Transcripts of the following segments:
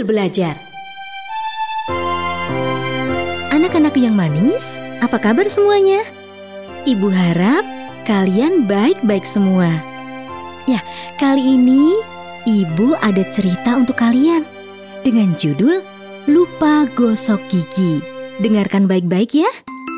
sambil belajar. Anak-anak yang manis, apa kabar semuanya? Ibu harap kalian baik-baik semua. Ya, kali ini Ibu ada cerita untuk kalian dengan judul Lupa Gosok Gigi. Dengarkan baik-baik ya.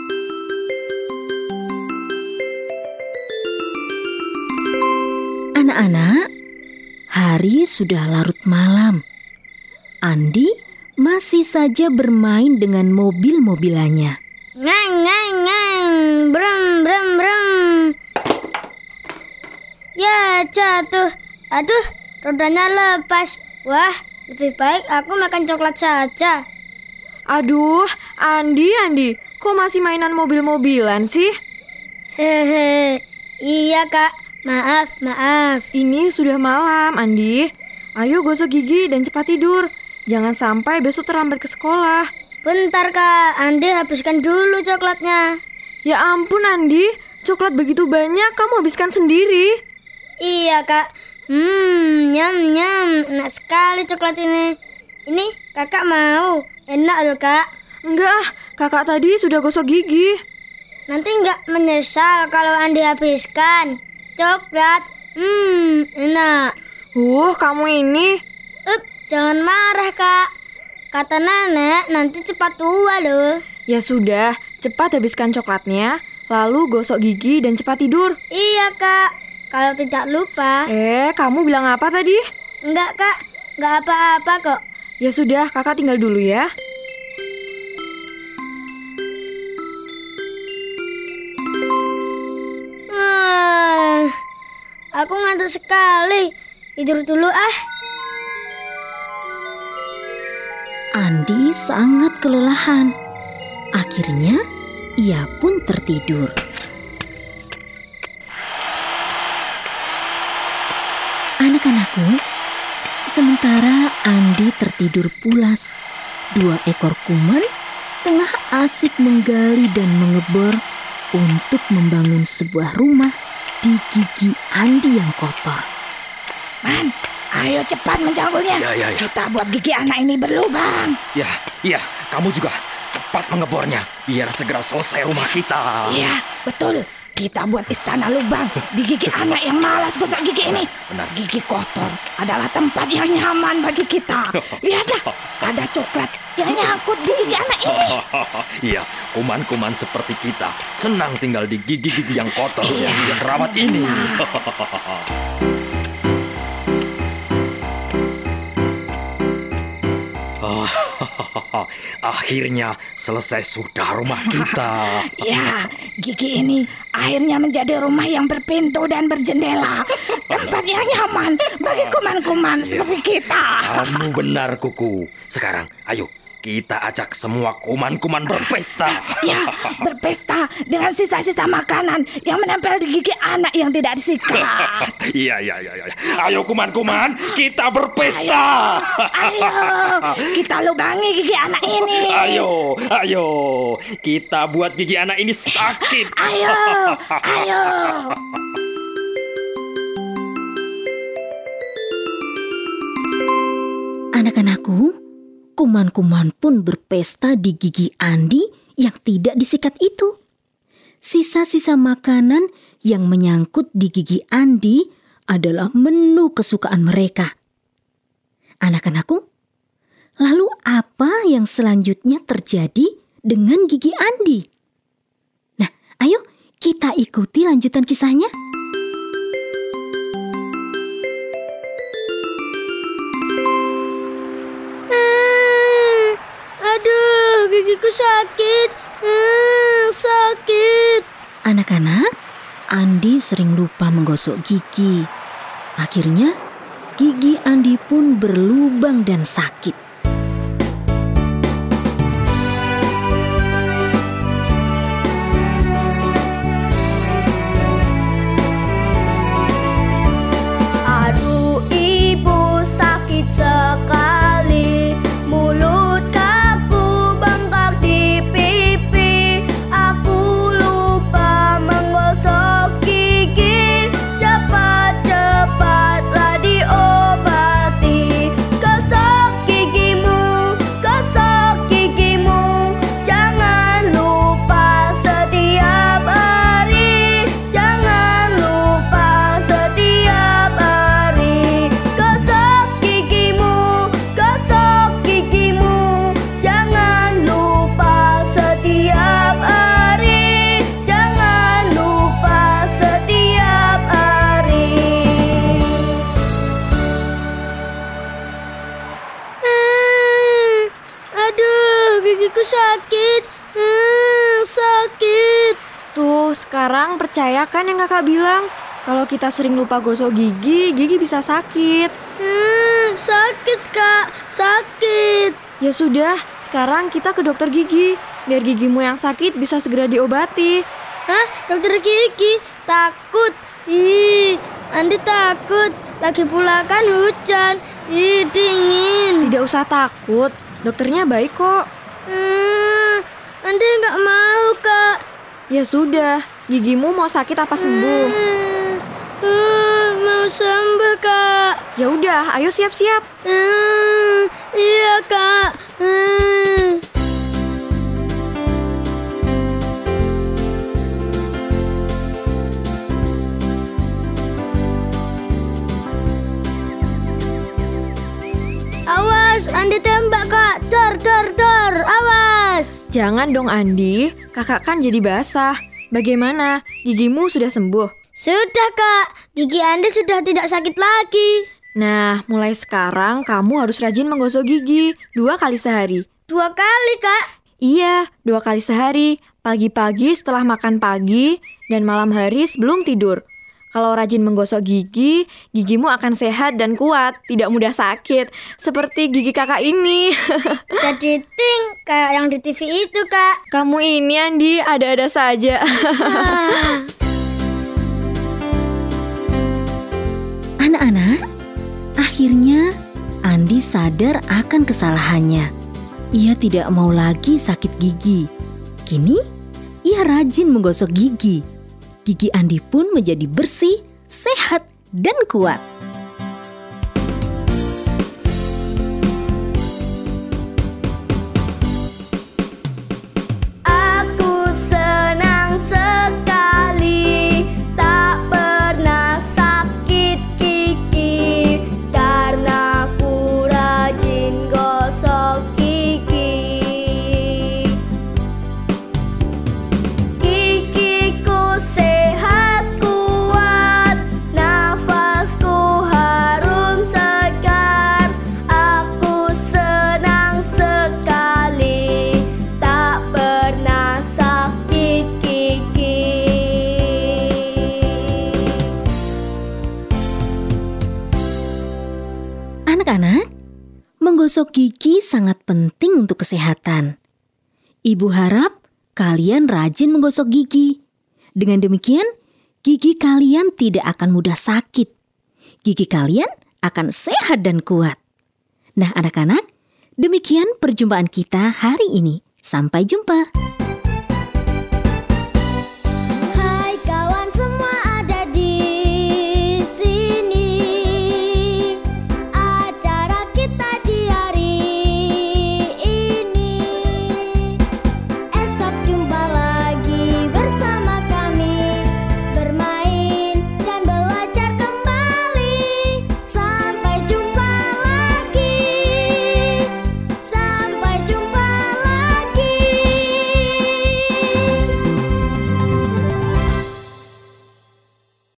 Anak-anak, hari sudah larut malam. Andi masih saja bermain dengan mobil-mobilannya. Ngang, ngang, ngang, brum, brum, brum. Ya, jatuh. Aduh, rodanya lepas. Wah, lebih baik aku makan coklat saja. Aduh, Andi, kok masih mainan mobil-mobilan sih? Hehe, iya kak. Maaf. Ini sudah malam, Andi. Ayo gosok gigi dan cepat tidur. Jangan sampai besok terlambat ke sekolah. Bentar kak, Andi habiskan dulu coklatnya. Ya ampun, Andi. Coklat begitu banyak, kamu habiskan sendiri. Iya kak. Nyam, enak sekali coklat ini. Ini kakak mau? Enak loh kak. Enggak, kakak tadi sudah gosok gigi. Nanti nggak menyesal kalau Andi habiskan coklat. Enak. Kamu ini. Jangan marah kak. Kata nenek nanti cepat tua loh. Ya sudah, cepat habiskan coklatnya, lalu gosok gigi dan cepat tidur. Iya kak, kalau tidak lupa. Kamu bilang apa tadi? Enggak kak, enggak apa-apa kok. Ya sudah, kakak tinggal dulu ya. Aku ngantuk sekali. Tidur dulu ah. Andi sangat kelelahan. Akhirnya, ia pun tertidur. Anak-anakku, sementara Andi tertidur pulas, 2 ekor kuman tengah asik menggali dan mengebor untuk membangun sebuah rumah di gigi Andi yang kotor. Man, ayo cepat mencangkulnya. Ya. Kita buat gigi anak ini berlubang. Ya, kamu juga cepat mengebornya biar segera selesai rumah kita. Iya, betul. Kita buat istana lubang di gigi anak yang malas gosok gigi ini. Benar. Gigi kotor adalah tempat yang nyaman bagi kita. Lihatlah, ada coklat yang nyangkut di gigi anak ini. Iya, kuman-kuman seperti kita senang tinggal di gigi-gigi yang kotor Iya, yang keramat ini. Akhirnya selesai sudah rumah kita. Ya, gigi ini akhirnya menjadi rumah yang berpintu dan berjendela. Tempat yang nyaman bagi kuman-kuman seperti kita. Kamu benar, Kuku. Sekarang, ayo kita ajak semua kuman-kuman berpesta. Ya, berpesta dengan sisa-sisa makanan yang menempel di gigi anak yang tidak disikat. Iya. Ayo kuman-kuman, kita berpesta. Ayo, kita lubangi gigi anak ini. Ayo, kita buat gigi anak ini sakit. Ayo. Anak-anakku, kuman-kuman pun berpesta di gigi Andi yang tidak disikat itu. Sisa-sisa makanan yang menyangkut di gigi Andi adalah menu kesukaan mereka. Anak-anakku, lalu apa yang selanjutnya terjadi dengan gigi Andi? Nah, ayo kita ikuti lanjutan kisahnya. Aduh, gigiku sakit. Sakit. Anak-anak, Andi sering lupa menggosok gigi. Akhirnya, gigi Andi pun berlubang dan sakit. Aduh, ibu sakit sekali. Mulut kaku bengkak di pipi. Aku lupa menggosok gigi. Cepat-cepatlah diobati. Gosok gigi gigiku sakit. Sakit. Tuh, sekarang percaya kan yang kakak bilang? Kalau kita sering lupa gosok gigi, gigi bisa sakit. Sakit, Kak. Sakit. Ya sudah, sekarang kita ke dokter gigi. Biar gigimu yang sakit bisa segera diobati. Hah? Dokter gigi? Takut. Ih, Andi takut. Lagi pula kan hujan. Ih, dingin. Tidak usah takut, dokternya baik kok. Andi nggak mau, Kak. Ya sudah, gigimu mau sakit apa sembuh? Mau sembuh, Kak. Ya udah, ayo siap-siap. Iya, Kak. Awas, Andi tembak, Kak. Dor, awas. Jangan dong Andi, kakak kan jadi basah. Bagaimana, gigimu sudah sembuh? Sudah, Kak. Gigi Andi sudah tidak sakit lagi. Nah, mulai sekarang kamu harus rajin menggosok gigi 2 kali sehari. 2 kali, Kak. Iya, 2 kali sehari. Pagi-pagi setelah makan pagi dan malam hari sebelum tidur. Kalau rajin menggosok gigi, gigimu akan sehat dan kuat, tidak mudah sakit. Seperti gigi kakak ini. Jadi ting, kayak yang di TV itu, Kak. Kamu ini Andi, ada-ada saja. Anak-anak, akhirnya Andi sadar akan kesalahannya. Ia tidak mau lagi sakit gigi. Kini, ia rajin menggosok gigi. Gigi Andi pun menjadi bersih, sehat, dan kuat. Aku senang sekali tak pernah sakit gigi karena ku rajin gosok gigi. Gigiku sehat kuat, nafasku harum segar. Aku senang sekali tak pernah sakit gigi. Anak-anak, menggosok gigi sangat penting untuk kesehatan. Ibu harap kalian rajin menggosok gigi. Dengan demikian, gigi kalian tidak akan mudah sakit. Gigi kalian akan sehat dan kuat. Nah, anak-anak, demikian perjumpaan kita hari ini. Sampai jumpa.